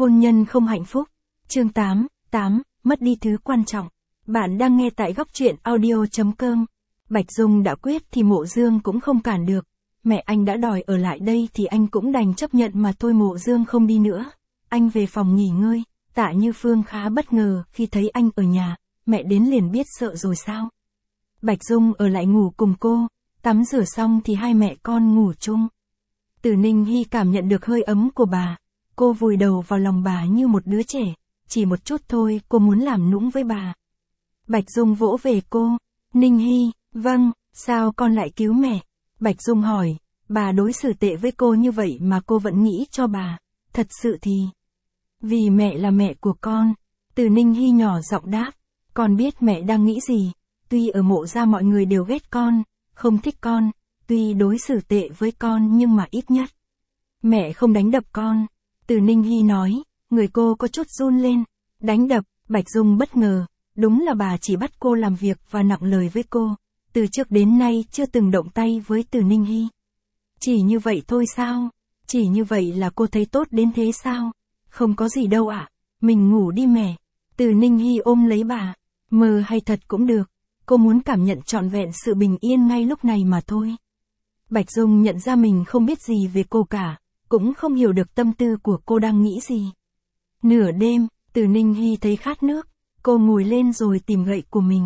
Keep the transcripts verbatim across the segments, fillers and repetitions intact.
Hôn nhân không hạnh phúc. Chương tám, tám, mất đi thứ quan trọng. Bạn đang nghe tại góc truyện audio chấm com. Bạch Dung đã quyết thì Mộ Dương cũng không cản được. Mẹ anh đã đòi ở lại đây thì anh cũng đành chấp nhận mà thôi. Mộ Dương không đi nữa. Anh về phòng nghỉ ngơi. Tạ Như Phương khá bất ngờ khi thấy anh ở nhà. Mẹ đến liền biết sợ rồi sao. Bạch Dung ở lại ngủ cùng cô. Tắm rửa xong thì hai mẹ con ngủ chung. Từ Ninh Hy cảm nhận được hơi ấm của bà. Cô vùi đầu vào lòng bà như một đứa trẻ. Chỉ một chút thôi cô muốn làm nũng với bà. Bạch Dung vỗ về cô. Ninh Hy, vâng, sao con lại cứu mẹ? Bạch Dung hỏi, bà đối xử tệ với cô như vậy mà cô vẫn nghĩ cho bà. Thật sự thì... Vì mẹ là mẹ của con. Từ Ninh Hy nhỏ giọng đáp. Con biết mẹ đang nghĩ gì. Tuy ở Mộ gia mọi người đều ghét con, không thích con. Tuy đối xử tệ với con nhưng mà ít nhất mẹ không đánh đập con. Từ Ninh Hy nói, người cô có chút run lên. Đánh đập, Bạch Dung bất ngờ. Đúng là bà chỉ bắt cô làm việc và nặng lời với cô. Từ trước đến nay chưa từng động tay với Từ Ninh Hy. Chỉ như vậy thôi sao? Chỉ như vậy là cô thấy tốt đến thế sao? Không có gì đâu ạ. À? Mình ngủ đi mẹ. Từ Ninh Hy ôm lấy bà. Mơ hay thật cũng được. Cô muốn cảm nhận trọn vẹn sự bình yên ngay lúc này mà thôi. Bạch Dung nhận ra mình không biết gì về cô cả. Cũng không hiểu được tâm tư của cô đang nghĩ gì. Nửa đêm, Từ Ninh Hy thấy khát nước. Cô ngồi lên rồi tìm gậy của mình.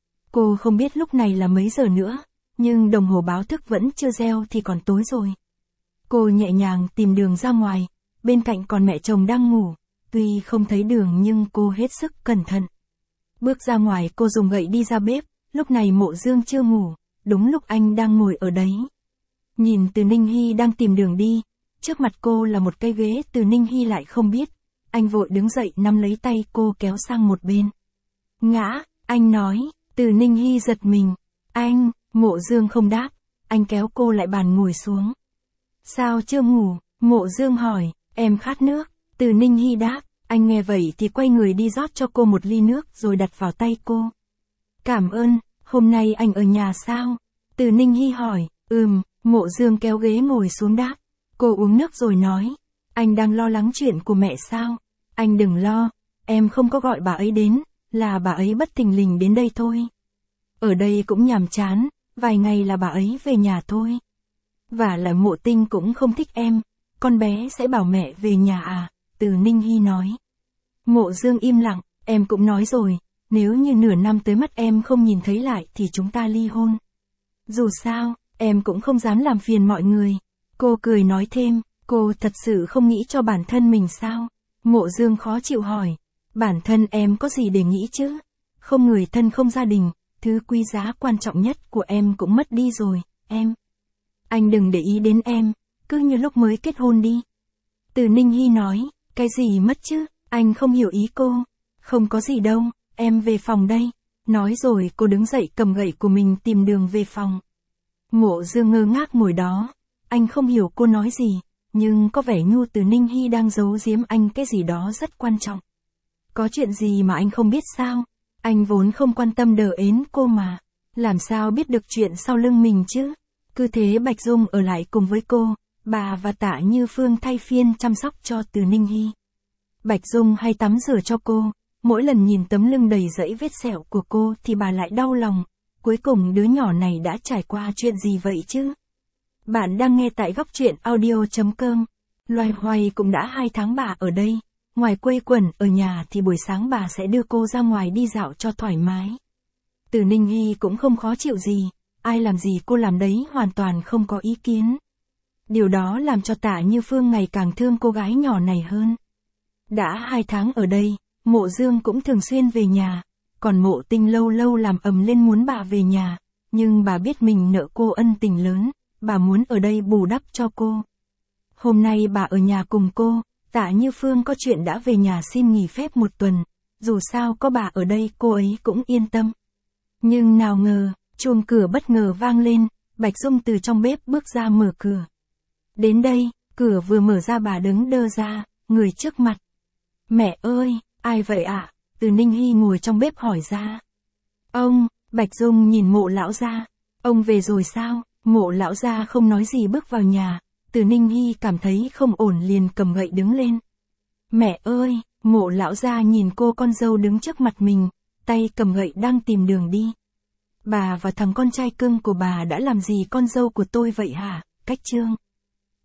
Cô không biết lúc này là mấy giờ nữa. Nhưng đồng hồ báo thức vẫn chưa reo thì còn tối rồi. Cô nhẹ nhàng tìm đường ra ngoài. Bên cạnh còn mẹ chồng đang ngủ. Tuy không thấy đường nhưng cô hết sức cẩn thận. Bước ra ngoài cô dùng gậy đi ra bếp. Lúc này Mộ Dương chưa ngủ. Đúng lúc anh đang ngồi ở đấy. Nhìn Từ Ninh Hy đang tìm đường đi. Trước mặt cô là một cây ghế. Từ Ninh Hy lại không biết. Anh vội đứng dậy nắm lấy tay cô kéo sang một bên. Ngã, anh nói. Từ Ninh Hy giật mình. Anh, Mộ Dương không đáp. Anh kéo cô lại bàn ngồi xuống. Sao chưa ngủ? Mộ Dương hỏi. Em khát nước. Từ Ninh Hy đáp. Anh nghe vậy thì quay người đi rót cho cô một ly nước rồi đặt vào tay cô. Cảm ơn, hôm nay anh ở nhà sao? Từ Ninh Hy hỏi. Ừm, Mộ Dương kéo ghế ngồi xuống đáp. Cô uống nước rồi nói. Anh đang lo lắng chuyện của mẹ sao? Anh đừng lo, em không có gọi bà ấy đến, là bà ấy bất thình lình đến đây thôi. Ở đây cũng nhàm chán, vài ngày là bà ấy về nhà thôi. Và là Mộ Tinh cũng không thích em, con bé sẽ bảo mẹ về nhà à? Từ Ninh Hy nói. Mộ Dương im lặng, em cũng nói rồi, nếu như nửa năm tới mắt em không nhìn thấy lại thì chúng ta ly hôn. Dù sao, em cũng không dám làm phiền mọi người. Cô cười nói thêm, cô thật sự không nghĩ cho bản thân mình sao? Mộ Dương khó chịu hỏi, bản thân em có gì để nghĩ chứ? Không người thân không gia đình, thứ quý giá quan trọng nhất của em cũng mất đi rồi, em. Anh đừng để ý đến em, cứ như lúc mới kết hôn đi. Từ Ninh Hy nói, cái gì mất chứ? Anh không hiểu ý cô. Không có gì đâu, em về phòng đây. Nói rồi cô đứng dậy cầm gậy của mình tìm đường về phòng. Mộ Dương ngơ ngác ngồi đó. Anh không hiểu cô nói gì, nhưng có vẻ như Từ Ninh Hy đang giấu giếm anh cái gì đó rất quan trọng. Có chuyện gì mà anh không biết sao? Anh vốn không quan tâm đờ ến cô mà. Làm sao biết được chuyện sau lưng mình chứ? Cứ thế Bạch Dung ở lại cùng với cô, bà và Tạ Như Phương thay phiên chăm sóc cho Từ Ninh Hy. Bạch Dung hay tắm rửa cho cô, mỗi lần nhìn tấm lưng đầy rẫy vết sẹo của cô thì bà lại đau lòng. Cuối cùng đứa nhỏ này đã trải qua chuyện gì vậy chứ? Bạn đang nghe tại góc truyện audio chấm com. Loay hoay cũng đã hai tháng bà ở đây. Ngoài quây quần ở nhà thì buổi sáng bà sẽ đưa cô ra ngoài đi dạo cho thoải mái. Từ Ninh Hy cũng không khó chịu gì. Ai làm gì cô làm đấy hoàn toàn không có ý kiến. Điều đó làm cho Tạ Như Phương ngày càng thương cô gái nhỏ này hơn. Đã hai tháng ở đây, Mộ Dương cũng thường xuyên về nhà. Còn Mộ Tinh lâu lâu làm ầm lên muốn bà về nhà. Nhưng bà biết mình nợ cô ân tình lớn. Bà muốn ở đây bù đắp cho cô. Hôm nay bà ở nhà cùng cô, Tạ Như Phương có chuyện đã về nhà xin nghỉ phép một tuần. Dù sao có bà ở đây cô ấy cũng yên tâm. Nhưng nào ngờ, chuông cửa bất ngờ vang lên, Bạch Dung từ trong bếp bước ra mở cửa. Đến đây, cửa vừa mở ra bà đứng đơ ra, người trước mặt. Mẹ ơi, ai vậy ạ? À? Từ Ninh Hy ngồi trong bếp hỏi ra. Ông, Bạch Dung nhìn Mộ lão gia. Ông về rồi sao? Mộ lão gia không nói gì bước vào nhà. Từ Ninh Hy cảm thấy không ổn liền cầm gậy đứng lên. Mẹ ơi, Ngộ lão gia nhìn cô con dâu đứng trước mặt mình, tay cầm gậy đang tìm đường đi. Bà và thằng con trai cưng của bà đã làm gì con dâu của tôi vậy hả? Cách chương